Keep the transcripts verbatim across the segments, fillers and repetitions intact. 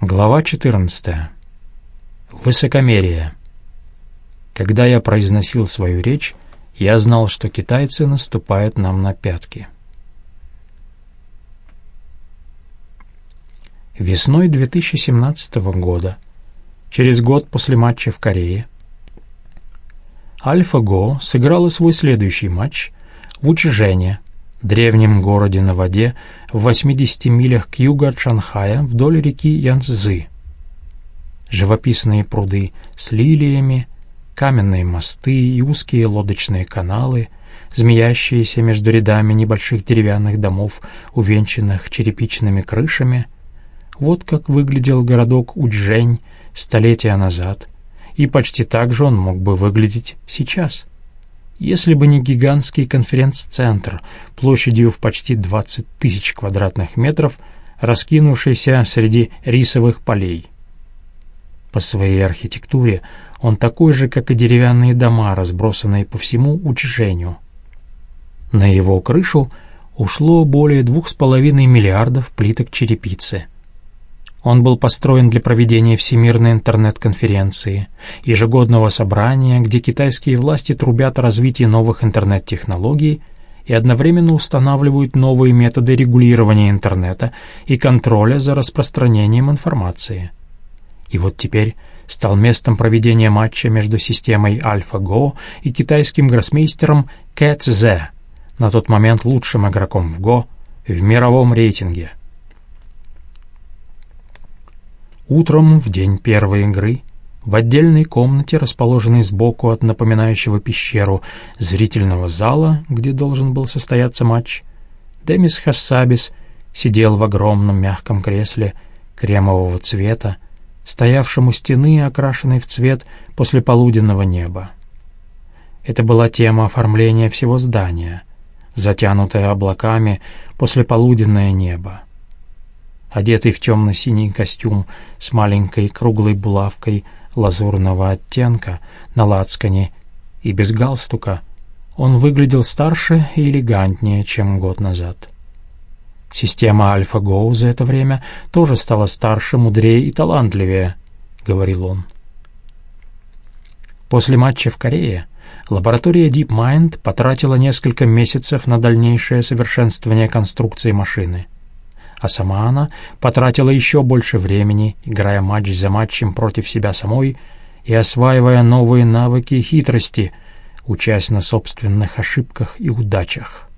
Глава четырнадцатая. Высокомерие. Когда я произносил свою речь, я знал, что китайцы наступают нам на пятки. Весной две тысячи семнадцатого года, через год после матча в Корее, AlphaGo сыграла свой следующий матч в Учжэне, древнем городе на воде в восьмидесяти милях к югу от Шанхая вдоль реки Янцзы. Живописные пруды с лилиями, каменные мосты и узкие лодочные каналы, змеящиеся между рядами небольших деревянных домов, увенчанных черепичными крышами. Вот как выглядел городок Учжэнь столетия назад, и почти так же он мог бы выглядеть сейчас, если бы не гигантский конференц-центр площадью в почти двадцать тысяч квадратных метров, раскинувшийся среди рисовых полей. По своей архитектуре он такой же, как и деревянные дома, разбросанные по всему Учжэню. На его крышу ушло более двух с половиной миллиардов плиток черепицы. Он был построен для проведения Всемирной интернет-конференции, ежегодного собрания, где китайские власти трубят о развитии новых интернет-технологий и одновременно устанавливают новые методы регулирования интернета и контроля за распространением информации. И вот теперь стал местом проведения матча между системой AlphaGo и китайским гроссмейстером Кэцзэ, на тот момент лучшим игроком в Го в мировом рейтинге. Утром, в день первой игры, в отдельной комнате, расположенной сбоку от напоминающего пещеру зрительного зала, где должен был состояться матч, Демис Хассабис сидел в огромном мягком кресле кремового цвета, стоявшем у стены, окрашенной в цвет послеполуденного неба. Это была тема оформления всего здания, затянутое облаками послеполуденное небо. Одетый в темно-синий костюм с маленькой круглой булавкой лазурного оттенка на лацкане и без галстука, он выглядел старше и элегантнее, чем год назад. «Система AlphaGo за это время тоже стала старше, мудрее и талантливее», — говорил он. После матча в Корее лаборатория DeepMind потратила несколько месяцев на дальнейшее совершенствование конструкции машины, а сама она потратила еще больше времени, играя матч за матчем против себя самой и осваивая новые навыки и хитрости, учась на собственных ошибках и удачах.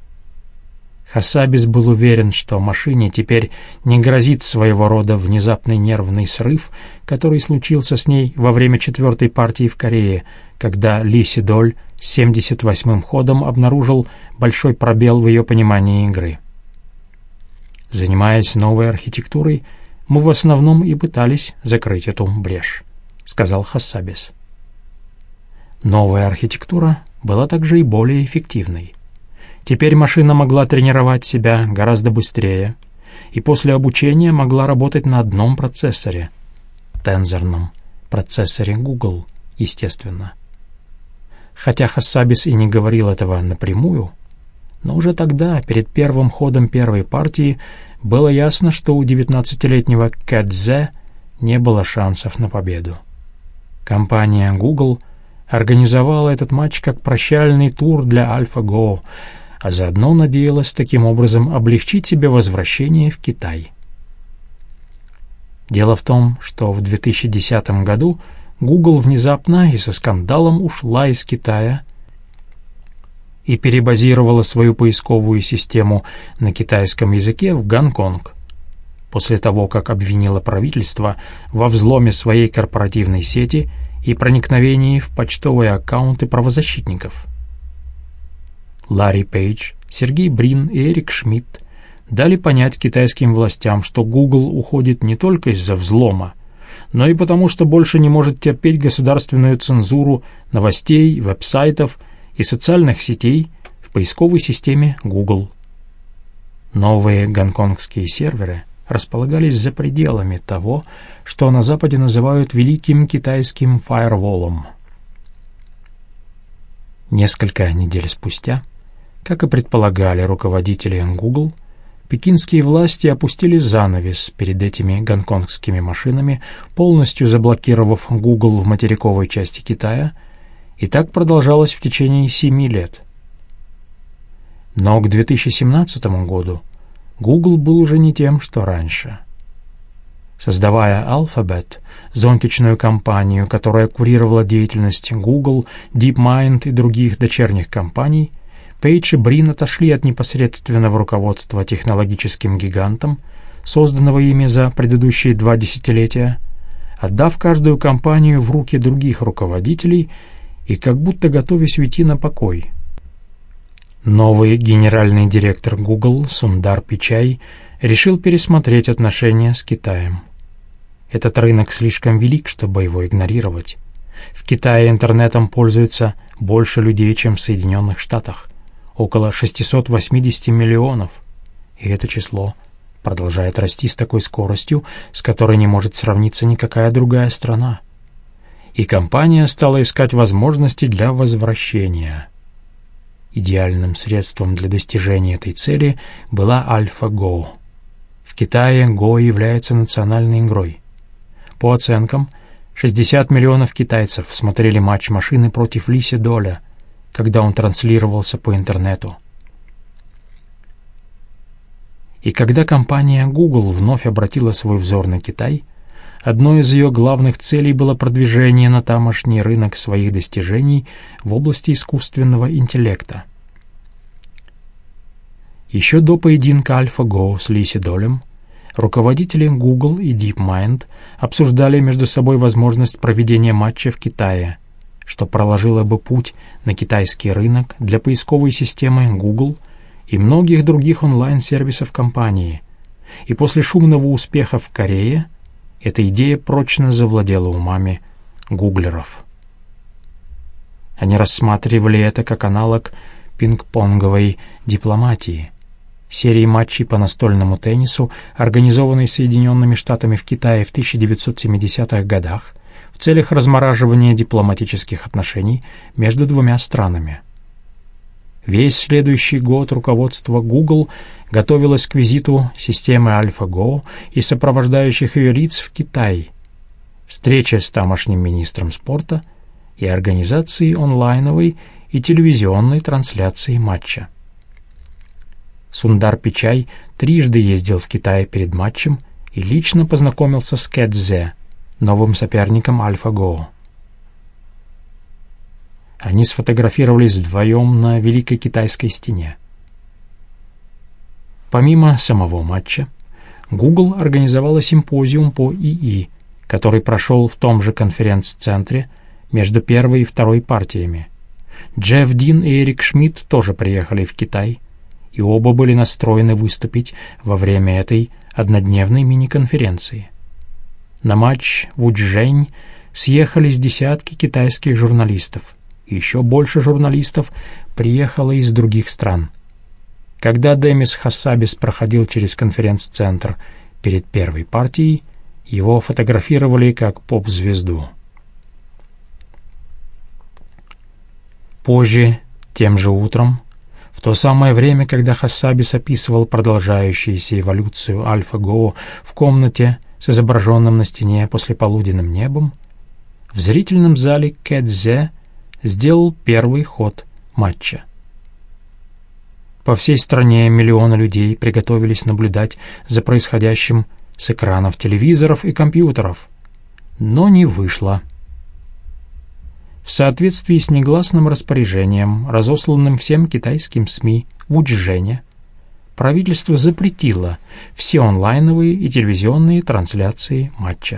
Хассабис был уверен, что машине теперь не грозит своего рода внезапный нервный срыв, который случился с ней во время четвертой партии в Корее, когда Ли Сидоль с семьдесят восьмым ходом обнаружил большой пробел в ее понимании игры. «Занимаясь новой архитектурой, мы в основном и пытались закрыть эту брешь», — сказал Хассабис. Новая архитектура была также и более эффективной. Теперь машина могла тренировать себя гораздо быстрее и после обучения могла работать на одном процессоре — тензорном процессоре Google, естественно. Хотя Хассабис и не говорил этого напрямую, но уже тогда, перед первым ходом первой партии, было ясно, что у девятнадцатилетнего Кэцзэ не было шансов на победу. Компания Google организовала этот матч как прощальный тур для AlphaGo, а заодно надеялась таким образом облегчить себе возвращение в Китай. Дело в том, что в две тысячи десятом году Google внезапно и со скандалом ушла из Китая и перебазировала свою поисковую систему на китайском языке в Гонконг, после того, как обвинила правительство во взломе своей корпоративной сети и проникновении в почтовые аккаунты правозащитников. Ларри Пейдж, Сергей Брин и Эрик Шмидт дали понять китайским властям, что Google уходит не только из-за взлома, но и потому, что больше не может терпеть государственную цензуру новостей, веб-сайтов и социальных сетей в поисковой системе Google. Новые гонконгские серверы располагались за пределами того, что на Западе называют Великим Китайским фаерволом. Несколько недель спустя, как и предполагали руководители Google, пекинские власти опустили занавес перед этими гонконгскими машинами, полностью заблокировав Google в материковой части Китая, и так продолжалось в течение семи лет. Но к две тысячи семнадцатому году Google был уже не тем, что раньше. Создавая Alphabet, зонтичную компанию, которая курировала деятельность Google, DeepMind и других дочерних компаний, Пейдж и Брин отошли от непосредственного руководства технологическим гигантом, созданного ими за предыдущие два десятилетия, отдав каждую компанию в руки других руководителей и как будто готовясь уйти на покой. Новый генеральный директор Google Сундар Пичай решил пересмотреть отношения с Китаем. Этот рынок слишком велик, чтобы его игнорировать. В Китае интернетом пользуется больше людей, чем в Соединенных Штатах. Около шестьсот восемьдесят миллионов. И это число продолжает расти с такой скоростью, с которой не может сравниться никакая другая страна. И компания стала искать возможности для возвращения. Идеальным средством для достижения этой цели была AlphaGo. В Китае Go является национальной игрой. По оценкам, шестьдесят миллионов китайцев смотрели матч машины против Ли Седоля, когда он транслировался по интернету. И когда компания Google вновь обратила свой взор на Китай, одной из ее главных целей было продвижение на тамошний рынок своих достижений в области искусственного интеллекта. Еще до поединка AlphaGo с Ли Седолем руководители Google и DeepMind обсуждали между собой возможность проведения матча в Китае, что проложило бы путь на китайский рынок для поисковой системы Google и многих других онлайн-сервисов компании. И после шумного успеха в Корее эта идея прочно завладела умами гуглеров. Они рассматривали это как аналог пинг-понговой дипломатии, серии матчей по настольному теннису, организованной Соединенными Штатами в Китае в тысяча девятьсот семидесятых годах в целях размораживания дипломатических отношений между двумя странами. Весь следующий год руководство Google готовилось к визиту системы AlphaGo и сопровождающих ее лиц в Китай, встрече с тамошним министром спорта и организацией онлайновой и телевизионной трансляции матча. Сундар Пичай трижды ездил в Китай перед матчем и лично познакомился с Кэт Зе, новым соперником AlphaGo. Они сфотографировались вдвоем на Великой Китайской стене. Помимо самого матча, Google организовала симпозиум по ИИ, который прошел в том же конференц-центре между первой и второй партиями. Джефф Дин и Эрик Шмидт тоже приехали в Китай, и оба были настроены выступить во время этой однодневной мини-конференции. На матч в Учжэнь съехались десятки китайских журналистов, и еще больше журналистов приехало из других стран. Когда Демис Хассабис проходил через конференц-центр перед первой партией, его фотографировали как поп-звезду. Позже, тем же утром, в то самое время, когда Хассабис описывал продолжающуюся эволюцию AlphaGo в комнате с изображенным на стене послеполуденным небом, в зрительном зале Кэт Зе сделал первый ход матча. По всей стране миллионы людей приготовились наблюдать за происходящим с экранов телевизоров и компьютеров, но не вышло. В соответствии с негласным распоряжением, разосланным всем китайским СМИ в Учжэне, правительство запретило все онлайновые и телевизионные трансляции матча.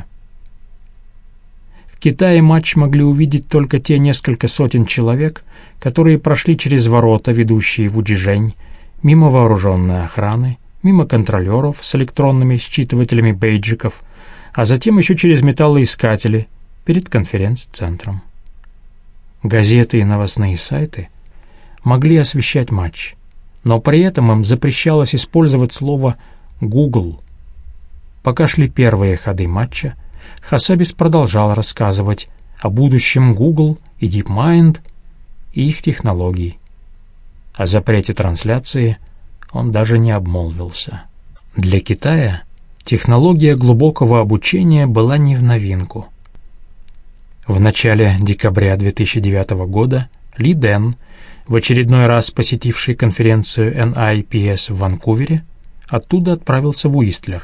В Китае матч могли увидеть только те несколько сотен человек, которые прошли через ворота, ведущие в Учжэнь, мимо вооруженной охраны, мимо контролеров с электронными считывателями бейджиков, а затем еще через металлоискатели перед конференц-центром. Газеты и новостные сайты могли освещать матч, но при этом им запрещалось использовать слово «Google». Пока шли первые ходы матча, Хассабис продолжал рассказывать о будущем Google и DeepMind и их технологий. О запрете трансляции он даже не обмолвился. Для Китая технология глубокого обучения была не в новинку. В начале декабря две тысячи девятого года Ли Дэн, в очередной раз посетивший конференцию эн ай пи эс в Ванкувере, оттуда отправился в Уистлер.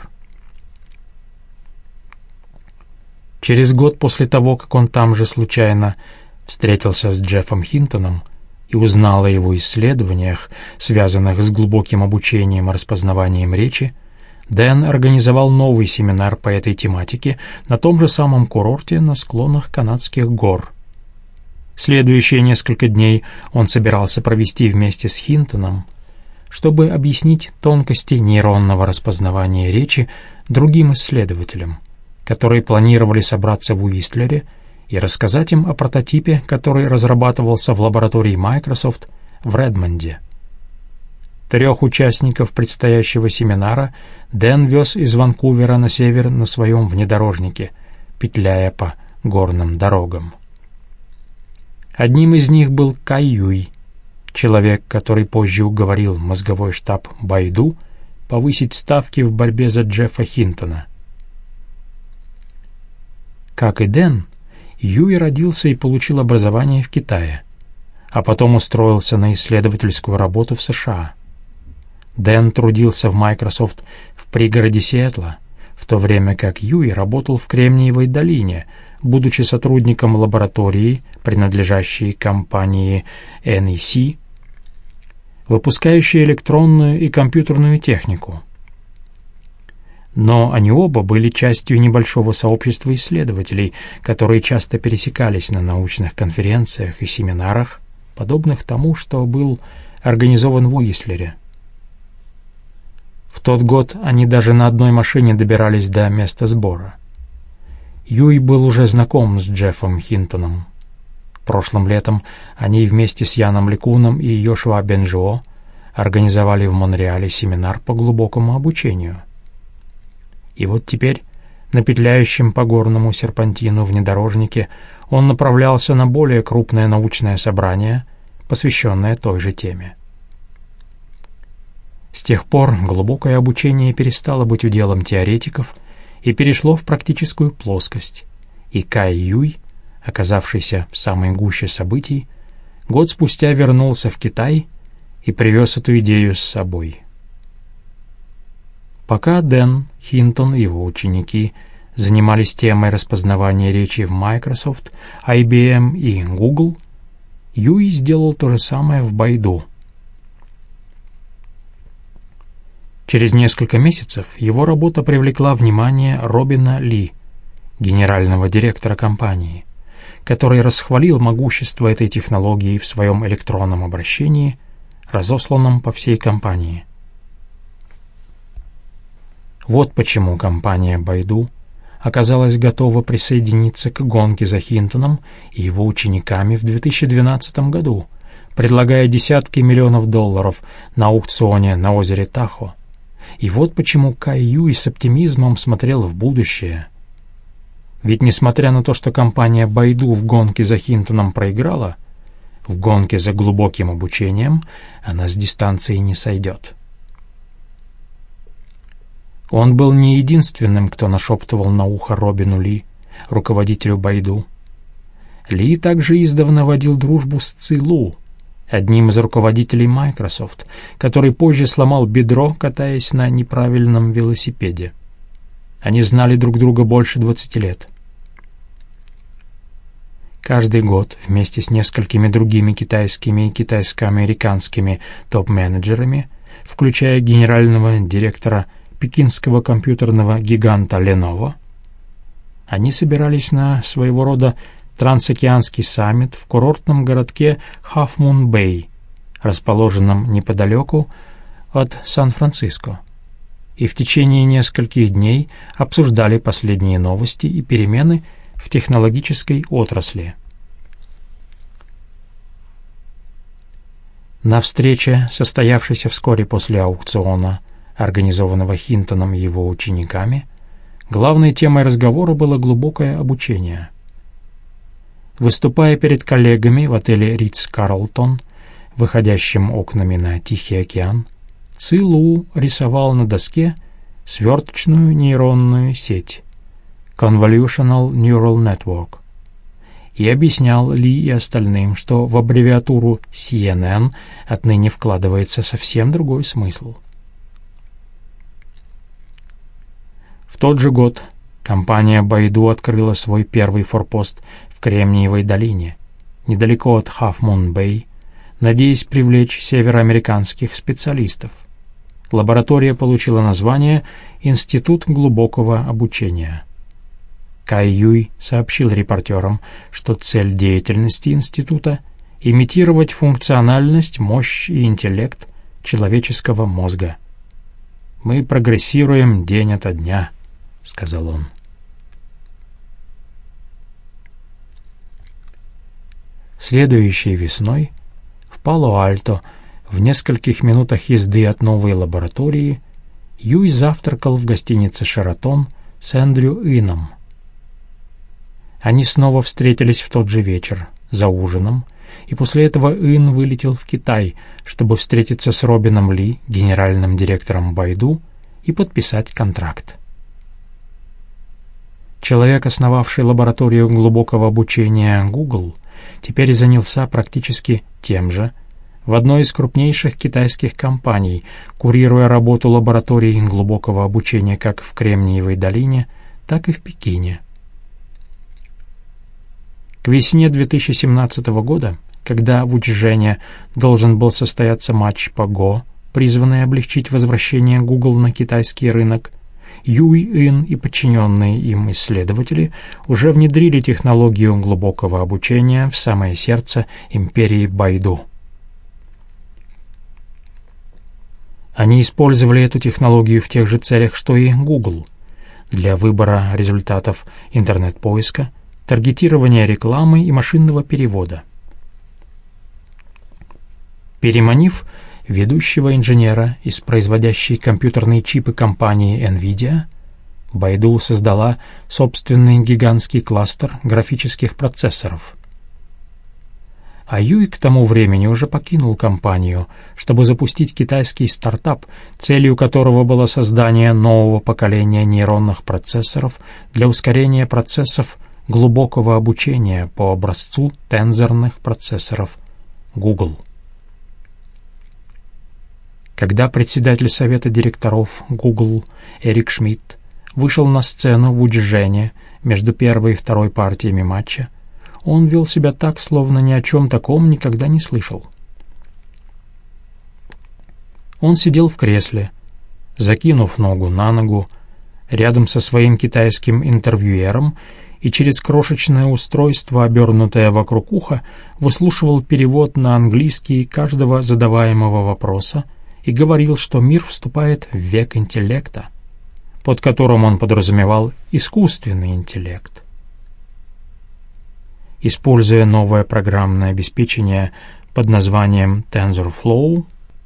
Через год после того, как он там же случайно встретился с Джеффом Хинтоном и узнал о его исследованиях, связанных с глубоким обучением и распознаванием речи, Дэн организовал новый семинар по этой тематике на том же самом курорте на склонах канадских гор. Следующие несколько дней он собирался провести вместе с Хинтоном, чтобы объяснить тонкости нейронного распознавания речи другим исследователям, которые планировали собраться в Уистлере и рассказать им о прототипе, который разрабатывался в лаборатории Microsoft в Редмонде. Трех участников предстоящего семинара Дэн вез из Ванкувера на север на своем внедорожнике, петляя по горным дорогам. Одним из них был Кай Юй, человек, который позже уговорил мозговой штаб Байду повысить ставки в борьбе за Джеффа Хинтона. Как и Дэн, Юй родился и получил образование в Китае, а потом устроился на исследовательскую работу в США. Дэн трудился в Microsoft в пригороде Сиэтла, в то время как Юй работал в Кремниевой долине, будучи сотрудником лаборатории, принадлежащей компании эн и си, выпускающей электронную и компьютерную технику. Но они оба были частью небольшого сообщества исследователей, которые часто пересекались на научных конференциях и семинарах, подобных тому, что был организован в Уистлере. В тот год они даже на одной машине добирались до места сбора. Юй был уже знаком с Джеффом Хинтоном. Прошлым летом они вместе с Яном Ликуном и Йошуа Бенжуо организовали в Монреале семинар по глубокому обучению. И вот теперь, на петляющем по горному серпантину внедорожнике, он направлялся на более крупное научное собрание, посвященное той же теме. С тех пор глубокое обучение перестало быть уделом теоретиков и перешло в практическую плоскость, и Кай Юй, оказавшийся в самой гуще событий, год спустя вернулся в Китай и привез эту идею с собой. Пока Дэн, Хинтон и его ученики занимались темой распознавания речи в Microsoft, ай би эм и Google, Юй сделал то же самое в Байду. Через несколько месяцев его работа привлекла внимание Робина Ли, генерального директора компании, который расхвалил могущество этой технологии в своем электронном обращении, разосланном по всей компании. Вот почему компания Байду оказалась готова присоединиться к гонке за Хинтоном и его учениками в две тысячи двенадцатом году, предлагая десятки миллионов долларов на аукционе на озере Тахо. И вот почему Кай Юй с оптимизмом смотрел в будущее. Ведь несмотря на то, что компания Байду в гонке за Хинтоном проиграла, в гонке за глубоким обучением она с дистанции не сойдет. Он был не единственным, кто нашептывал на ухо Робину Ли, руководителю Байду. Ли также издавна водил дружбу с Ци Лу, одним из руководителей Microsoft, который позже сломал бедро, катаясь на неправильном велосипеде. Они знали друг друга больше двадцати лет. Каждый год вместе с несколькими другими китайскими и китайско-американскими топ-менеджерами, включая генерального директора пекинского компьютерного гиганта Lenovo, они собирались на своего рода трансокеанский саммит в курортном городке Half Moon Bay, расположенном неподалеку от Сан-Франциско, и в течение нескольких дней обсуждали последние новости и перемены в технологической отрасли. На встрече, состоявшейся вскоре после аукциона, организованного Хинтоном и его учениками, главной темой разговора было глубокое обучение. Выступая перед коллегами в отеле Ритц-Карлтон, выходящем окнами на Тихий океан, Ци Лу рисовал на доске сверточную нейронную сеть Convolutional Neural Network и объяснял Ли и остальным, что в аббревиатуру си эн эн отныне вкладывается совсем другой смысл. В тот же год компания Baidu открыла свой первый форпост в Кремниевой долине, недалеко от Half Moon Bay, надеясь привлечь североамериканских специалистов. Лаборатория получила название «Институт глубокого обучения». Кай Юй сообщил репортерам, что цель деятельности института — имитировать функциональность, мощь и интеллект человеческого мозга. «Мы прогрессируем день ото дня», — сказал он. Следующей весной в Пало-Альто, в нескольких минутах езды от новой лаборатории, Юй завтракал в гостинице «Шератон» с Эндрю Ином. Они снова встретились в тот же вечер, за ужином, и после этого Ин вылетел в Китай, чтобы встретиться с Робином Ли, генеральным директором Baidu, и подписать контракт. Человек, основавший лабораторию глубокого обучения Google, теперь занялся практически тем же в одной из крупнейших китайских компаний, курируя работу лабораторий глубокого обучения как в Кремниевой долине, так и в Пекине. К весне две тысячи семнадцатого года, когда в Учжэне должен был состояться матч по Го, призванный облегчить возвращение Google на китайский рынок, Юй Ин и подчиненные им исследователи уже внедрили технологию глубокого обучения в самое сердце империи Baidu. Они использовали эту технологию в тех же целях, что и Google, для выбора результатов интернет-поиска, таргетирования рекламы и машинного перевода. Переманив ведущего инженера из производящей компьютерные чипы компании NVIDIA, Baidu создала собственный гигантский кластер графических процессоров. А Юй к тому времени уже покинул компанию, чтобы запустить китайский стартап, целью которого было создание нового поколения нейронных процессоров для ускорения процессов глубокого обучения по образцу тензорных процессоров Google. Когда председатель совета директоров Google Эрик Шмидт вышел на сцену в Учжэне между первой и второй партиями матча, он вел себя так, словно ни о чем таком никогда не слышал. Он сидел в кресле, закинув ногу на ногу, рядом со своим китайским интервьюером, и через крошечное устройство, обернутое вокруг уха, выслушивал перевод на английский каждого задаваемого вопроса и говорил, что мир вступает в век интеллекта, под которым он подразумевал искусственный интеллект. Используя новое программное обеспечение под названием TensorFlow,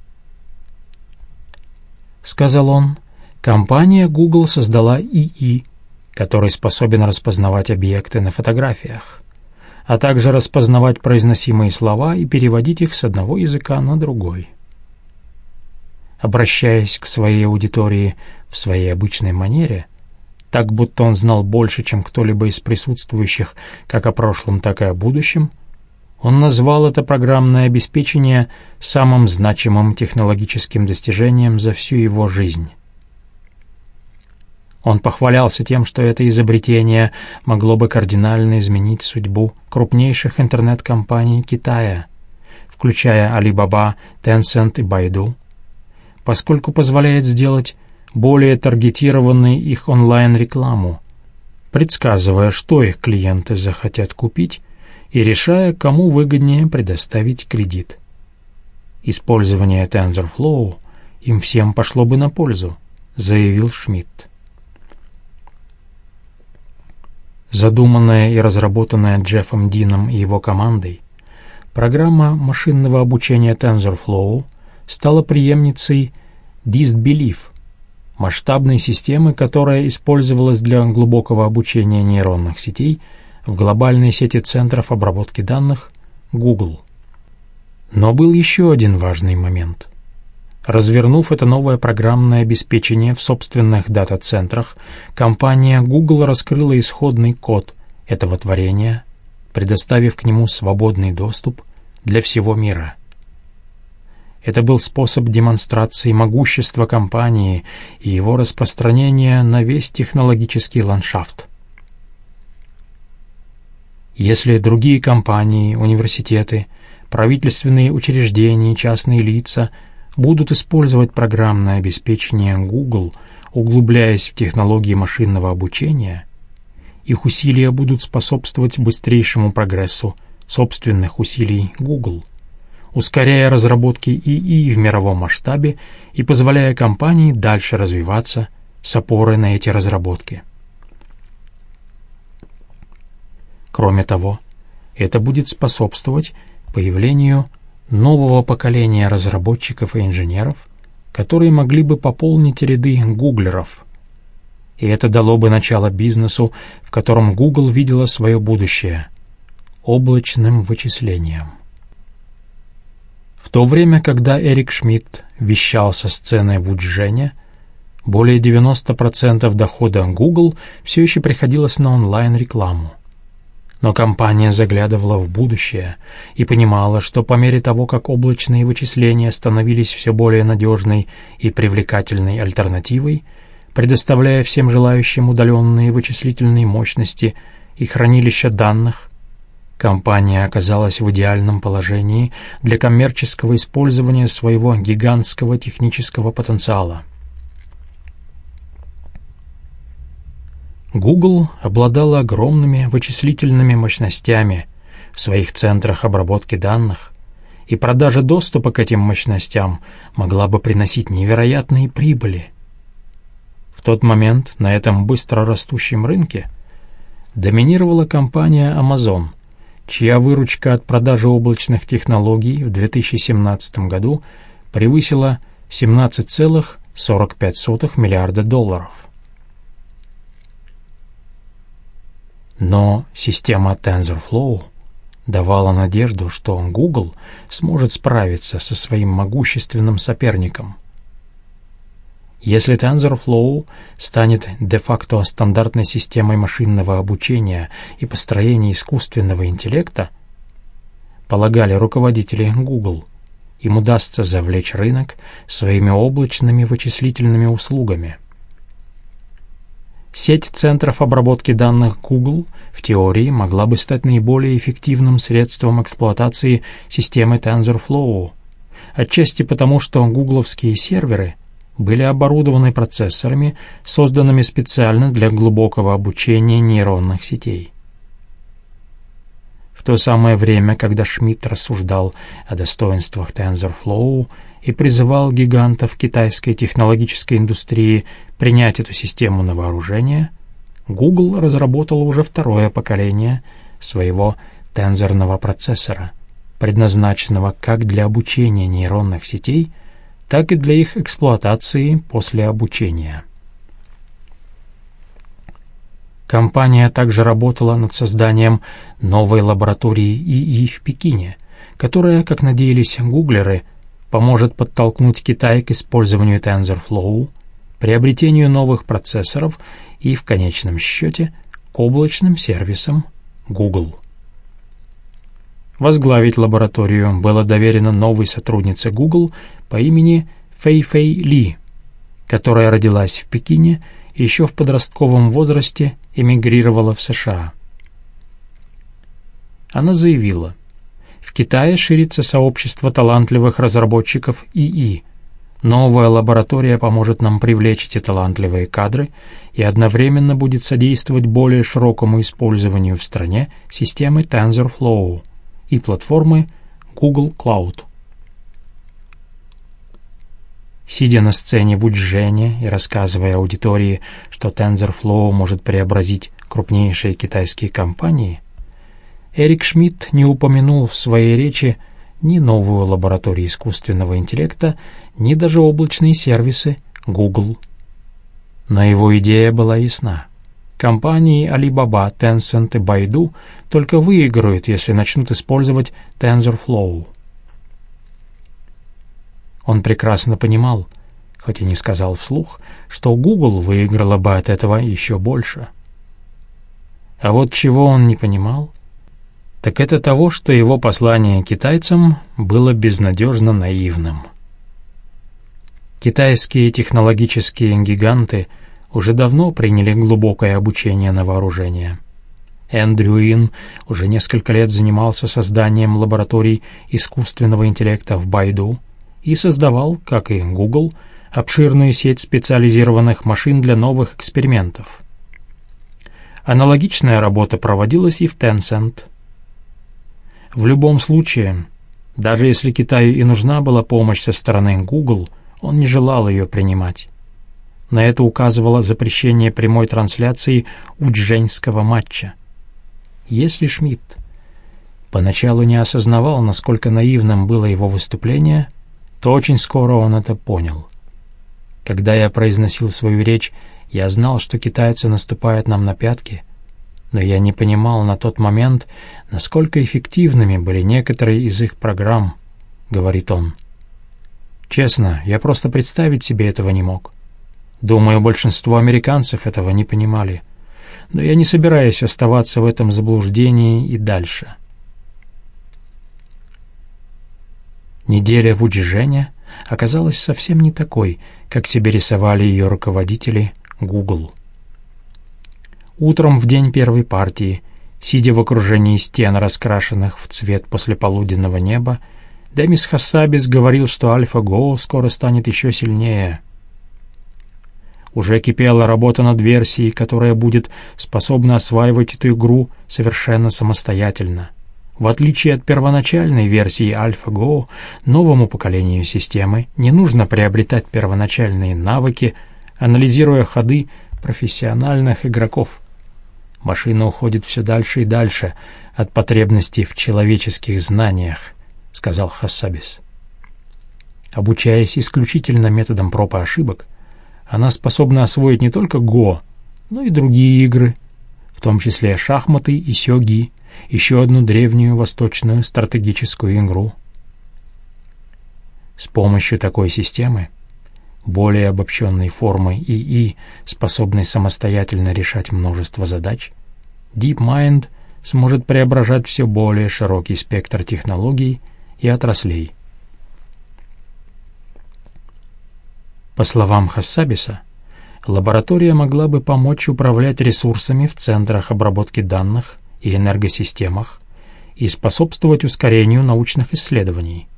сказал он, компания Google создала ИИ, который способен распознавать объекты на фотографиях, а также распознавать произносимые слова и переводить их с одного языка на другой. Обращаясь к своей аудитории в своей обычной манере, так будто он знал больше, чем кто-либо из присутствующих, как о прошлом, так и о будущем, он назвал это программное обеспечение самым значимым технологическим достижением за всю его жизнь. Он похвалялся тем, что это изобретение могло бы кардинально изменить судьбу крупнейших интернет-компаний Китая, включая Alibaba, Tencent и Baidu, поскольку позволяет сделать более таргетированной их онлайн-рекламу, предсказывая, что их клиенты захотят купить, и решая, кому выгоднее предоставить кредит. Использование TensorFlow им всем пошло бы на пользу, заявил Шмидт. Задуманная и разработанная Джеффом Дином и его командой, программа машинного обучения TensorFlow стала преемницей DistBelief, масштабной системы, которая использовалась для глубокого обучения нейронных сетей в глобальной сети центров обработки данных Google. Но был еще один важный момент. Развернув это новое программное обеспечение в собственных дата-центрах, компания Google раскрыла исходный код этого творения, предоставив к нему свободный доступ для всего мира. Это был способ демонстрации могущества компании и его распространения на весь технологический ландшафт. Если другие компании, университеты, правительственные учреждения и частные лица будут использовать программное обеспечение Google, углубляясь в технологии машинного обучения, их усилия будут способствовать быстрейшему прогрессу собственных усилий Google, ускоряя разработки ИИ в мировом масштабе и позволяя компании дальше развиваться с опорой на эти разработки. Кроме того, это будет способствовать появлению нового поколения разработчиков и инженеров, которые могли бы пополнить ряды гуглеров. И это дало бы начало бизнесу, в котором Google видела свое будущее — облачным вычислением. В то время, когда Эрик Шмидт вещал со сцены в Уджене, более девяноста процентов дохода Google все еще приходилось на онлайн-рекламу. Но компания заглядывала в будущее и понимала, что по мере того, как облачные вычисления становились все более надежной и привлекательной альтернативой, предоставляя всем желающим удаленные вычислительные мощности и хранилища данных, компания оказалась в идеальном положении для коммерческого использования своего гигантского технического потенциала. Google обладала огромными вычислительными мощностями в своих центрах обработки данных, и продажа доступа к этим мощностям могла бы приносить невероятные прибыли. В тот момент на этом быстро растущем рынке доминировала компания Amazon, чья выручка от продажи облачных технологий в две тысячи семнадцатом году превысила семнадцать целых сорок пять сотых миллиарда долларов. Но система TensorFlow давала надежду, что Google сможет справиться со своим могущественным соперником. Если TensorFlow станет де-факто стандартной системой машинного обучения и построения искусственного интеллекта, полагали руководители Google, им удастся завлечь рынок своими облачными вычислительными услугами. Сеть центров обработки данных Google в теории могла бы стать наиболее эффективным средством эксплуатации системы TensorFlow, отчасти потому, что гугловские серверы были оборудованы процессорами, созданными специально для глубокого обучения нейронных сетей. В то самое время, когда Шмидт рассуждал о достоинствах TensorFlow и призывал гигантов китайской технологической индустрии принять эту систему на вооружение, Google разработала уже второе поколение своего тензорного процессора, предназначенного как для обучения нейронных сетей, так и для их эксплуатации после обучения. Компания также работала над созданием новой лаборатории ИИ в Пекине, которая, как надеялись гуглеры, поможет подтолкнуть Китай к использованию TensorFlow, приобретению новых процессоров и, в конечном счете, к облачным сервисам Google. Возглавить лабораторию было доверено новой сотруднице Google по имени Фэй-Фэй Ли, которая родилась в Пекине и еще в подростковом возрасте эмигрировала в США. Она заявила: «В Китае ширится сообщество талантливых разработчиков ИИ. Новая лаборатория поможет нам привлечь эти талантливые кадры и одновременно будет содействовать более широкому использованию в стране системы TensorFlow и платформы Google Cloud». Сидя на сцене в Уджене и рассказывая аудитории, что TensorFlow может преобразить крупнейшие китайские компании, Эрик Шмидт не упомянул в своей речи ни новую лабораторию искусственного интеллекта, ни даже облачные сервисы Google. Но его идея была ясна. Компании Alibaba, Tencent и Baidu только выиграют, если начнут использовать TensorFlow. Он прекрасно понимал, хоть и не сказал вслух, что Google выиграла бы от этого еще больше. А вот чего он не понимал, так это того, что его послание китайцам было безнадежно наивным. Китайские технологические гиганты уже давно приняли глубокое обучение на вооружение. Эндрю Ин уже несколько лет занимался созданием лабораторий искусственного интеллекта в Байду и создавал, как и Google, обширную сеть специализированных машин для новых экспериментов. Аналогичная работа проводилась и в Tencent. В любом случае, даже если Китаю и нужна была помощь со стороны Google, он не желал ее принимать. На это указывало запрещение прямой трансляции уджэньского матча. Если Шмидт поначалу не осознавал, насколько наивным было его выступление, то очень скоро он это понял. Когда я произносил свою речь, я знал, что китайцы наступают нам на пятки, но я не понимал на тот момент, насколько эффективными были некоторые из их программ, — говорит он. Честно, я просто представить себе этого не мог. Думаю, большинство американцев этого не понимали, но я не собираюсь оставаться в этом заблуждении и дальше. Неделя в Уджэне оказалась совсем не такой, как себе рисовали ее руководители Google. Утром в день первой партии, сидя в окружении стен, раскрашенных в цвет послеполуденного неба, Демис Хассабис говорил, что AlphaGo скоро станет еще сильнее. Уже кипела работа над версией, которая будет способна осваивать эту игру совершенно самостоятельно. В отличие от первоначальной версии AlphaGo, новому поколению системы не нужно приобретать первоначальные навыки, анализируя ходы профессиональных игроков. Машина уходит все дальше и дальше от потребностей в человеческих знаниях, — сказал Хассабис. Обучаясь исключительно методом проб и ошибок, она способна освоить не только Го, но и другие игры, в том числе шахматы и сёги, еще одну древнюю восточную стратегическую игру. С помощью такой системы, более обобщенной формы ИИ, способной самостоятельно решать множество задач, DeepMind сможет преображать все более широкий спектр технологий и отраслей. По словам Хассабиса, лаборатория могла бы помочь управлять ресурсами в центрах обработки данных и энергосистемах и способствовать ускорению научных исследований.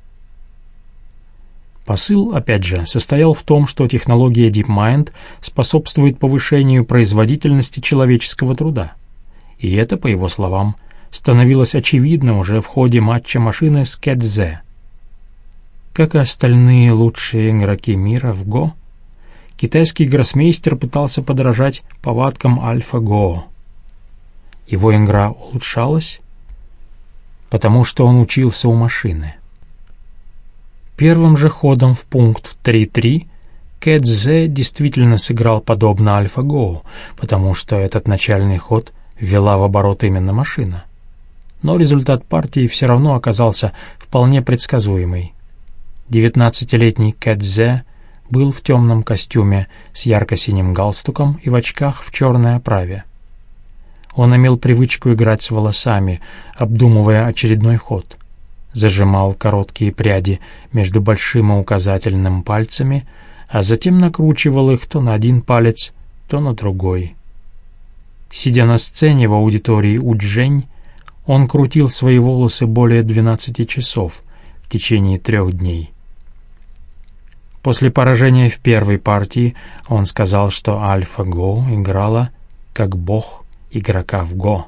Посыл, опять же, состоял в том, что технология DeepMind способствует повышению производительности человеческого труда, и это, по его словам, становилось очевидно уже в ходе матча машины с Кэцзэ. Как и остальные лучшие игроки мира в Го, китайский гроссмейстер пытался подражать повадкам AlphaGo. Его игра улучшалась, потому что он учился у машины. Первым же ходом в пункт три три Кэцзэ действительно сыграл подобно AlphaGo, потому что этот начальный ход ввела в оборот именно машина. Но результат партии все равно оказался вполне предсказуемый. Девятнадцатилетний Кэцзэ был в темном костюме с ярко-синим галстуком и в очках в черной оправе. Он имел привычку играть с волосами, обдумывая очередной ход. Зажимал короткие пряди между большим и указательным пальцами, а затем накручивал их то на один палец, то на другой. Сидя на сцене в аудитории Уджэнь, он крутил свои волосы более двенадцати часов в течение трех дней. После поражения в первой партии он сказал, что AlphaGo играла как бог игрока в Го.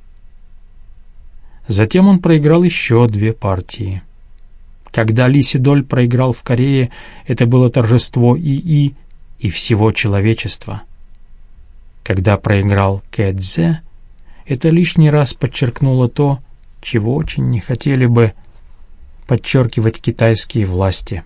Затем он проиграл еще две партии. Когда Ли Седоль проиграл в Корее, это было торжество ИИ и всего человечества. Когда проиграл Кэцзэ, это лишний раз подчеркнуло то, чего очень не хотели бы подчеркивать китайские власти.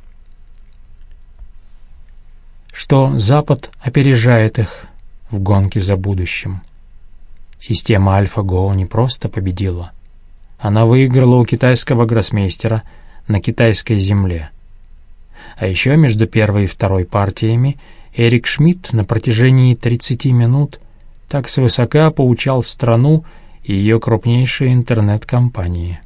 Что Запад опережает их в гонке за будущим. Система AlphaGo не просто победила. Она выиграла у китайского гроссмейстера на китайской земле. А еще между первой и второй партиями Эрик Шмидт на протяжении тридцати минут так свысока поучал страну и ее крупнейшие интернет-компании.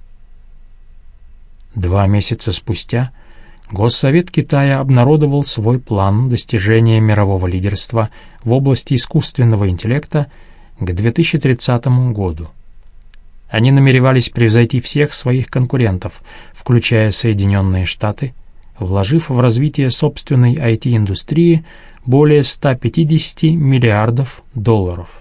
Два месяца спустя Госсовет Китая обнародовал свой план достижения мирового лидерства в области искусственного интеллекта к две тысячи тридцатому году. Они намеревались превзойти всех своих конкурентов, включая Соединенные Штаты, вложив в развитие собственной ай ти-индустрии более ста пятидесяти миллиардов долларов.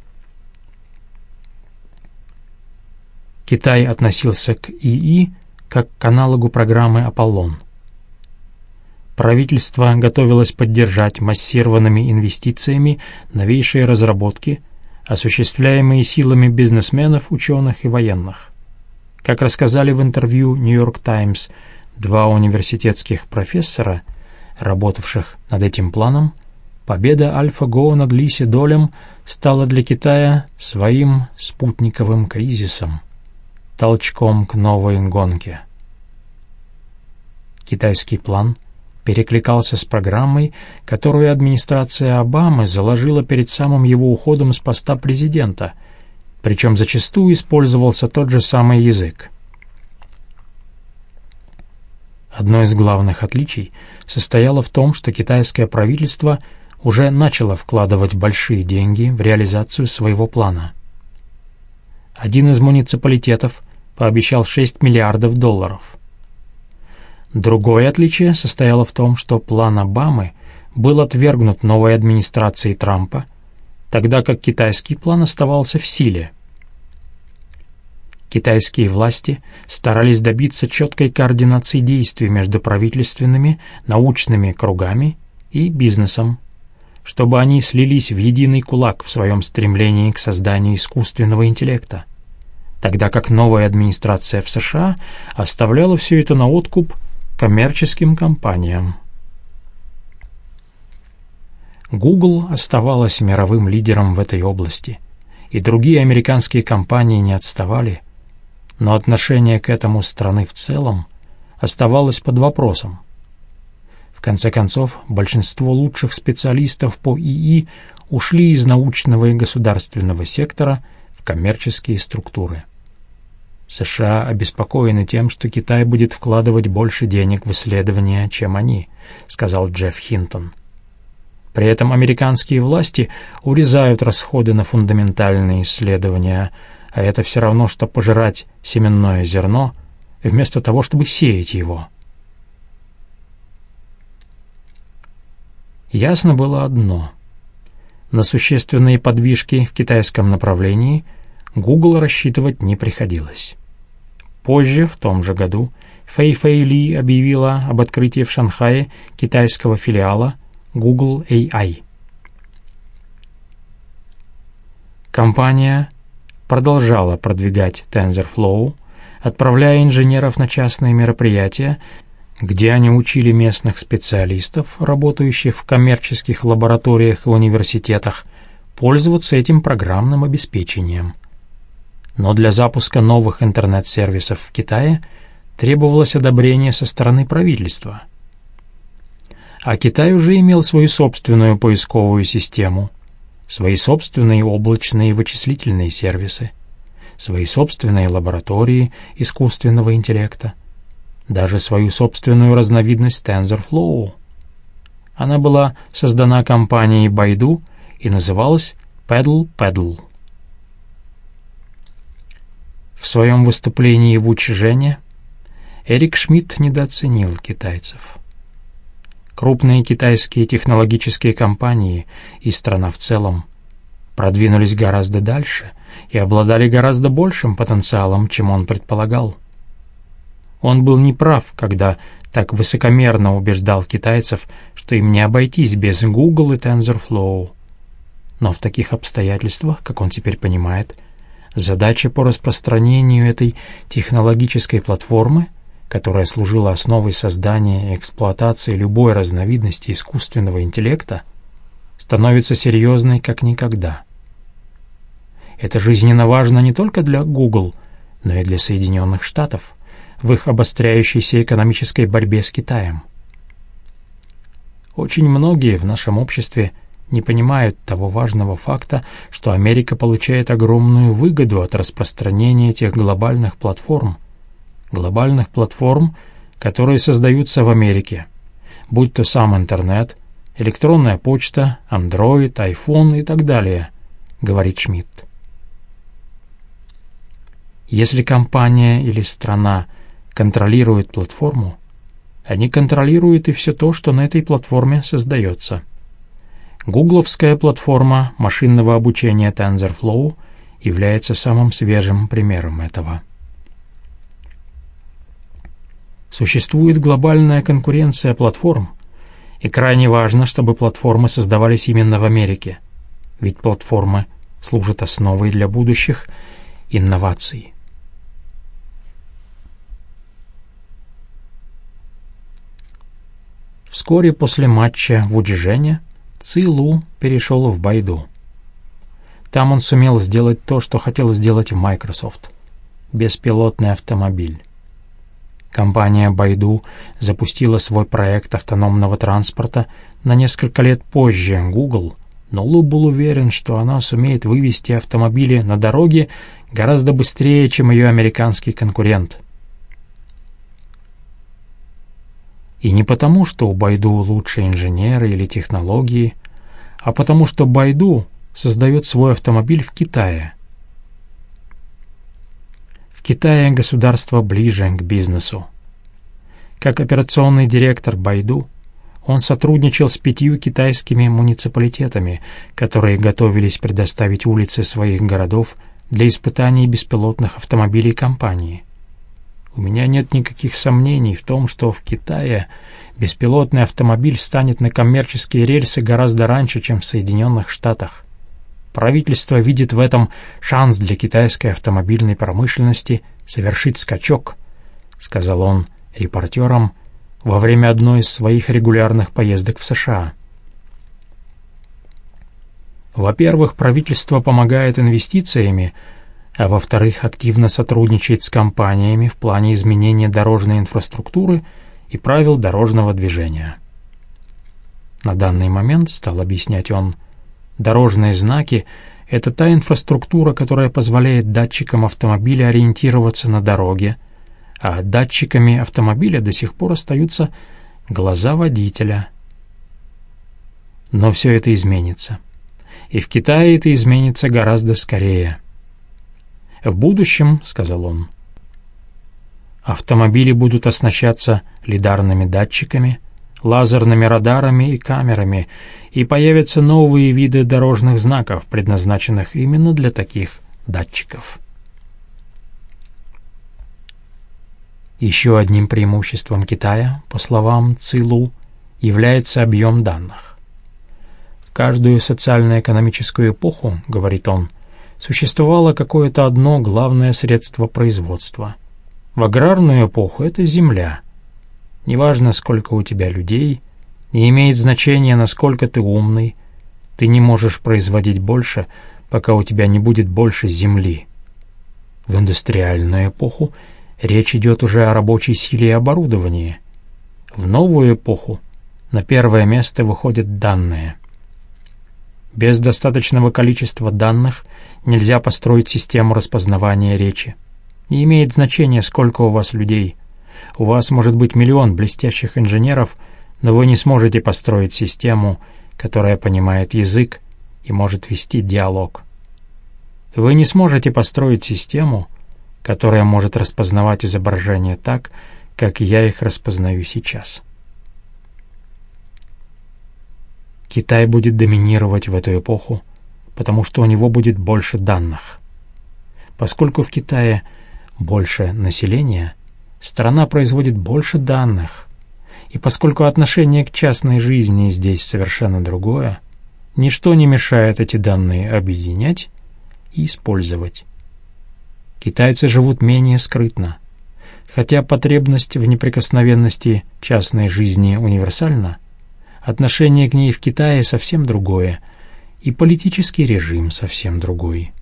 Китай относился к ИИ как к аналогу программы «Аполлон». Правительство готовилось поддержать массированными инвестициями новейшие разработки, осуществляемые силами бизнесменов, ученых и военных. Как рассказали в интервью «Нью-Йорк Таймс» два университетских профессора, работавших над этим планом, победа AlphaGo над Ли Седолем стала для Китая своим спутниковым кризисом, толчком к новой гонке. Китайский план перекликался с программой, которую администрация Обамы заложила перед самым его уходом с поста президента, причем зачастую использовался тот же самый язык. Одно из главных отличий состояло в том, что китайское правительство уже начало вкладывать большие деньги в реализацию своего плана. Один из муниципалитетов пообещал шесть миллиардов долларов. Другое отличие состояло в том, что план Обамы был отвергнут новой администрацией Трампа, тогда как китайский план оставался в силе. Китайские власти старались добиться четкой координации действий между правительственными, научными кругами и бизнесом, чтобы они слились в единый кулак в своем стремлении к созданию искусственного интеллекта, тогда как новая администрация в США оставляла все это на откуп коммерческим компаниям. Google оставалась мировым лидером в этой области, и другие американские компании не отставали, но отношение к этому страны в целом оставалось под вопросом. В конце концов, большинство лучших специалистов по ИИ ушли из научного и государственного сектора в коммерческие структуры. США обеспокоены тем, что Китай будет вкладывать больше денег в исследования, чем они, сказал Джефф Хинтон. При этом американские власти урезают расходы на фундаментальные исследования, а это все равно, что пожирать семенное зерно, вместо того, чтобы сеять его. Ясно было одно. На существенные подвижки в китайском направлении Google рассчитывать не приходилось. Позже, в том же году, Фэй-Фэй Ли объявила об открытии в Шанхае китайского филиала Google эй ай. Компания продолжала продвигать TensorFlow, отправляя инженеров на частные мероприятия, где они учили местных специалистов, работающих в коммерческих лабораториях и университетах, пользоваться этим программным обеспечением. Но для запуска новых интернет-сервисов в Китае требовалось одобрение со стороны правительства. А Китай уже имел свою собственную поисковую систему, свои собственные облачные вычислительные сервисы, свои собственные лаборатории искусственного интеллекта, даже свою собственную разновидность TensorFlow. Она была создана компанией Baidu и называлась Paddle Paddle. В своем выступлении в Учжэне Эрик Шмидт недооценил китайцев. Крупные китайские технологические компании и страна в целом продвинулись гораздо дальше и обладали гораздо большим потенциалом, чем он предполагал. Он был неправ, когда так высокомерно убеждал китайцев, что им не обойтись без Google и TensorFlow. Но в таких обстоятельствах, как он теперь понимает, задача по распространению этой технологической платформы, которая служила основой создания и эксплуатации любой разновидности искусственного интеллекта, становится серьезной как никогда. Это жизненно важно не только для Google, но и для Соединенных Штатов в их обостряющейся экономической борьбе с Китаем. Очень многие в нашем обществе не понимают того важного факта, что Америка получает огромную выгоду от распространения этих глобальных платформ. Глобальных платформ, которые создаются в Америке, будь то сам интернет, электронная почта, Android, iPhone и так далее, говорит Шмидт. Если компания или страна контролирует платформу, они контролируют и все то, что на этой платформе создается. Гугловская платформа машинного обучения TensorFlow является самым свежим примером этого. Существует глобальная конкуренция платформ, и крайне важно, чтобы платформы создавались именно в Америке, ведь платформы служат основой для будущих инноваций. Вскоре после матча в Уджене Ци Лу перешел в Байду. Там он сумел сделать то, что хотел сделать в Microsoft — беспилотный автомобиль. Компания Байду запустила свой проект автономного транспорта на несколько лет позже Google, но Лу был уверен, что она сумеет вывести автомобили на дороге гораздо быстрее, чем ее американский конкурент. И не потому, что у Байду лучшие инженеры или технологии, а потому, что Байду создает свой автомобиль в Китае. В Китае государство ближе к бизнесу. Как операционный директор Байду, он сотрудничал с пятью китайскими муниципалитетами, которые готовились предоставить улицы своих городов для испытаний беспилотных автомобилей компании. У меня нет никаких сомнений в том, что в Китае беспилотный автомобиль станет на коммерческие рельсы гораздо раньше, чем в Соединенных Штатах. Правительство видит в этом шанс для китайской автомобильной промышленности совершить скачок, сказал он репортерам во время одной из своих регулярных поездок в США. Во-первых, правительство помогает инвестициями, а во-вторых, активно сотрудничает с компаниями в плане изменения дорожной инфраструктуры и правил дорожного движения. На данный момент, стал объяснять он, дорожные знаки — это та инфраструктура, которая позволяет датчикам автомобиля ориентироваться на дороге, а датчиками автомобиля до сих пор остаются глаза водителя. Но все это изменится. И в Китае это изменится гораздо скорее. В будущем, сказал он, автомобили будут оснащаться лидарными датчиками, лазерными радарами и камерами, и появятся новые виды дорожных знаков, предназначенных именно для таких датчиков. Еще одним преимуществом Китая, по словам Ци Лу, является объем данных. В каждую социально-экономическую эпоху, говорит он, существовало какое-то одно главное средство производства. В аграрную эпоху это земля. Неважно, сколько у тебя людей, не имеет значения, насколько ты умный, ты не можешь производить больше, пока у тебя не будет больше земли. В индустриальную эпоху речь идет уже о рабочей силе и оборудовании. В новую эпоху на первое место выходят данные. Без достаточного количества данных нельзя построить систему распознавания речи. Не имеет значения, сколько у вас людей. У вас может быть миллион блестящих инженеров, но вы не сможете построить систему, которая понимает язык и может вести диалог. Вы не сможете построить систему, которая может распознавать изображения так, как я их распознаю сейчас. Китай будет доминировать в эту эпоху, потому что у него будет больше данных. Поскольку в Китае больше населения, страна производит больше данных, и поскольку отношение к частной жизни здесь совершенно другое, ничто не мешает эти данные объединять и использовать. Китайцы живут менее скрытно. Хотя потребность в неприкосновенности частной жизни универсальна, отношение к ней в Китае совсем другое, и политический режим совсем другой.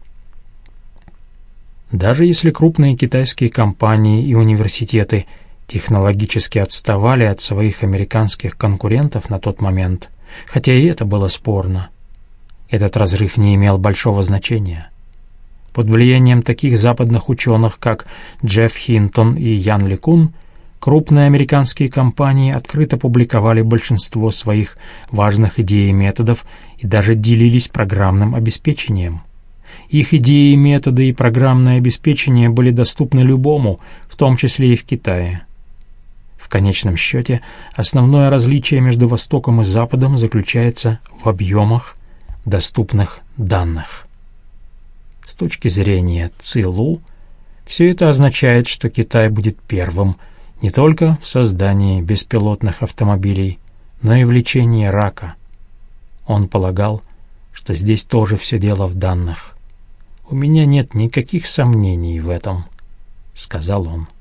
Даже если крупные китайские компании и университеты технологически отставали от своих американских конкурентов на тот момент, хотя и это было спорно. Этот разрыв не имел большого значения. Под влиянием таких западных ученых, как Джефф Хинтон и Ян Ликун, крупные американские компании открыто публиковали большинство своих важных идей и методов и даже делились программным обеспечением. Их идеи, методы и программное обеспечение были доступны любому, в том числе и в Китае. В конечном счете, основное различие между Востоком и Западом заключается в объемах доступных данных. С точки зрения ЦИЛУ, все это означает, что Китай будет первым не только в создании беспилотных автомобилей, но и в лечении рака. Он полагал, что здесь тоже все дело в данных. «У меня нет никаких сомнений в этом», — сказал он.